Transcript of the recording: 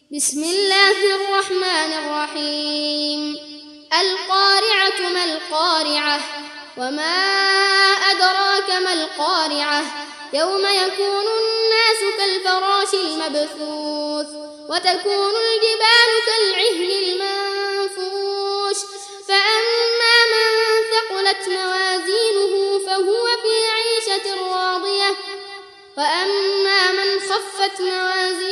بسم الله الرحمن الرحيم. القارعة ما القارعة وما أدراك ما القارعة يوم يكون الناس كالفراش المبثوث وتكون الجبال كالعهن المنفوش فأما من ثقلت موازينه فهو في عيشة راضية وأما من خفت موازينه